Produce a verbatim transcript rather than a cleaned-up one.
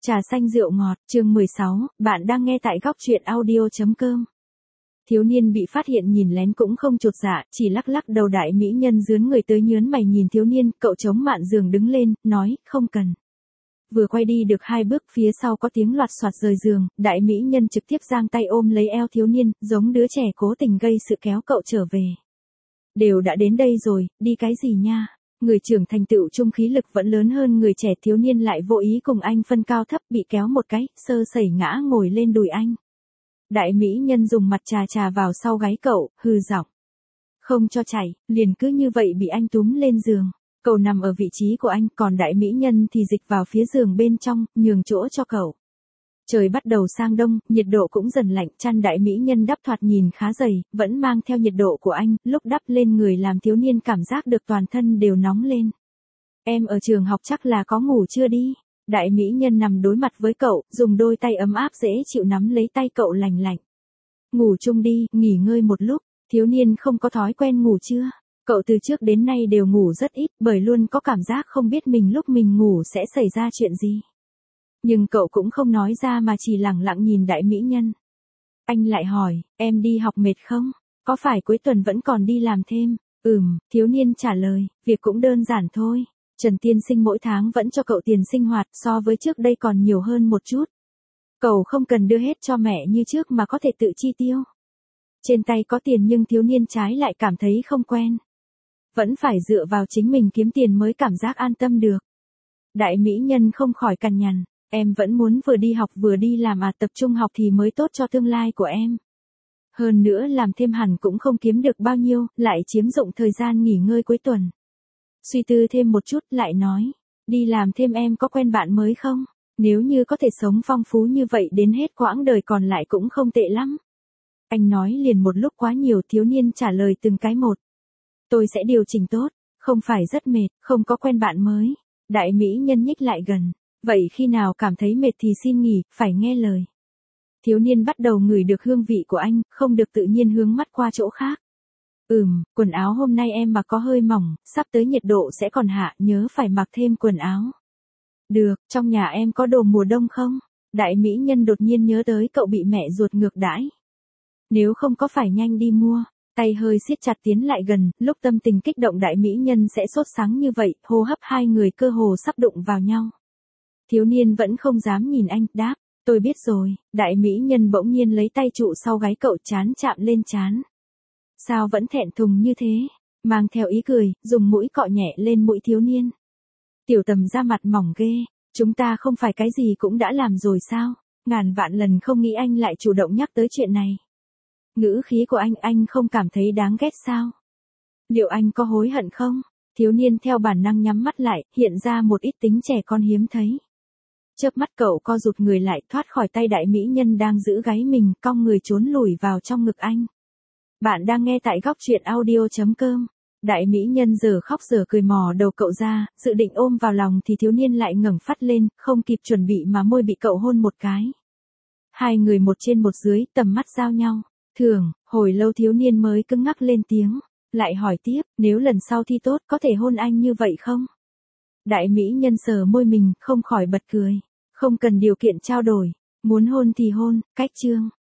Trà xanh rượu ngọt, chương mười sáu, bạn đang nghe tại góc truyện audio.com. Thiếu niên bị phát hiện nhìn lén cũng không chột dạ, chỉ lắc lắc đầu. Đại mỹ nhân dướn người tới nhớn mày nhìn thiếu niên, cậu chống mạn giường đứng lên, nói, không cần. Vừa quay đi được hai bước, phía sau có tiếng loạt soạt rời giường, đại mỹ nhân trực tiếp giang tay ôm lấy eo thiếu niên, giống đứa trẻ cố tình gây sự kéo cậu trở về. Đều đã đến đây rồi, đi cái gì nha? Người trưởng thành tựu trung khí lực vẫn lớn hơn người trẻ, thiếu niên lại vô ý cùng anh phân cao thấp, bị kéo một cái, sơ sẩy ngã ngồi lên đùi anh. Đại mỹ nhân dùng mặt trà trà vào sau gáy cậu, hừ giọng. Không cho chảy, liền cứ như vậy bị anh túm lên giường. Cậu nằm ở vị trí của anh, còn đại mỹ nhân thì dịch vào phía giường bên trong, nhường chỗ cho cậu. Trời bắt đầu sang đông, nhiệt độ cũng dần lạnh, chăn đại mỹ nhân đắp thoạt nhìn khá dày, vẫn mang theo nhiệt độ của anh, lúc đắp lên người làm thiếu niên cảm giác được toàn thân đều nóng lên. Em ở trường học chắc là có ngủ chưa đi? Đại mỹ nhân nằm đối mặt với cậu, dùng đôi tay ấm áp dễ chịu nắm lấy tay cậu lành lạnh. Ngủ chung đi, nghỉ ngơi một lúc, thiếu niên không có thói quen ngủ chưa? Cậu từ trước đến nay đều ngủ rất ít, bởi luôn có cảm giác không biết mình lúc mình ngủ sẽ xảy ra chuyện gì. Nhưng cậu cũng không nói ra mà chỉ lẳng lặng nhìn đại mỹ nhân. Anh lại hỏi, em đi học mệt không? Có phải cuối tuần vẫn còn đi làm thêm? Ừm, thiếu niên trả lời, việc cũng đơn giản thôi. Trần tiên sinh mỗi tháng vẫn cho cậu tiền sinh hoạt, so với trước đây còn nhiều hơn một chút. Cậu không cần đưa hết cho mẹ như trước mà có thể tự chi tiêu. Trên tay có tiền nhưng thiếu niên trái lại cảm thấy không quen. Vẫn phải dựa vào chính mình kiếm tiền mới cảm giác an tâm được. Đại mỹ nhân không khỏi cằn nhằn. Em vẫn muốn vừa đi học vừa đi làm à, tập trung học thì mới tốt cho tương lai của em. Hơn nữa làm thêm hẳn cũng không kiếm được bao nhiêu, lại chiếm dụng thời gian nghỉ ngơi cuối tuần. Suy tư thêm một chút lại nói, đi làm thêm em có quen bạn mới không? Nếu như có thể sống phong phú như vậy đến hết quãng đời còn lại cũng không tệ lắm. Anh nói liền một lúc quá nhiều, thiếu niên trả lời từng cái một. Tôi sẽ điều chỉnh tốt, không phải rất mệt, không có quen bạn mới. Đại mỹ nhân nhích lại gần. Vậy khi nào cảm thấy mệt thì xin nghỉ, phải nghe lời. Thiếu niên bắt đầu ngửi được hương vị của anh, không được tự nhiên hướng mắt qua chỗ khác. Ừm, quần áo hôm nay em mặc có hơi mỏng, sắp tới nhiệt độ sẽ còn hạ, nhớ phải mặc thêm quần áo. Được, trong nhà em có đồ mùa đông không? Đại mỹ nhân đột nhiên nhớ tới cậu bị mẹ ruột ngược đãi. Nếu không có phải nhanh đi mua. Tay hơi siết chặt tiến lại gần, lúc tâm tình kích động đại mỹ nhân sẽ sốt sắng như vậy, hô hấp hai người cơ hồ sắp đụng vào nhau. Thiếu niên vẫn không dám nhìn anh, đáp, tôi biết rồi. Đại mỹ nhân bỗng nhiên lấy tay trụ sau gáy cậu, chán chạm lên chán. Sao vẫn thẹn thùng như thế? Mang theo ý cười, dùng mũi cọ nhẹ lên mũi thiếu niên. Tiểu tầm da mặt mỏng ghê, chúng ta không phải cái gì cũng đã làm rồi sao? Ngàn vạn lần không nghĩ anh lại chủ động nhắc tới chuyện này. Ngữ khí của anh, anh không cảm thấy đáng ghét sao? Liệu anh có hối hận không? Thiếu niên theo bản năng nhắm mắt lại, hiện ra một ít tính trẻ con hiếm thấy. Chớp mắt cậu co rụt người lại, thoát khỏi tay đại mỹ nhân đang giữ gáy mình, cong người trốn lùi vào trong ngực anh. Bạn đang nghe tại góc truyện audio.com. Đại mỹ nhân giờ khóc giờ cười mò đầu cậu ra, dự định ôm vào lòng thì thiếu niên lại ngẩng phát lên, không kịp chuẩn bị mà môi bị cậu hôn một cái. Hai người một trên một dưới, tầm mắt giao nhau. Thường, hồi lâu thiếu niên mới cứng ngắc lên tiếng, lại hỏi tiếp, nếu lần sau thi tốt có thể hôn anh như vậy không? Đại mỹ nhân sờ môi mình, không khỏi bật cười. Không cần điều kiện trao đổi, muốn hôn thì hôn, cách chương.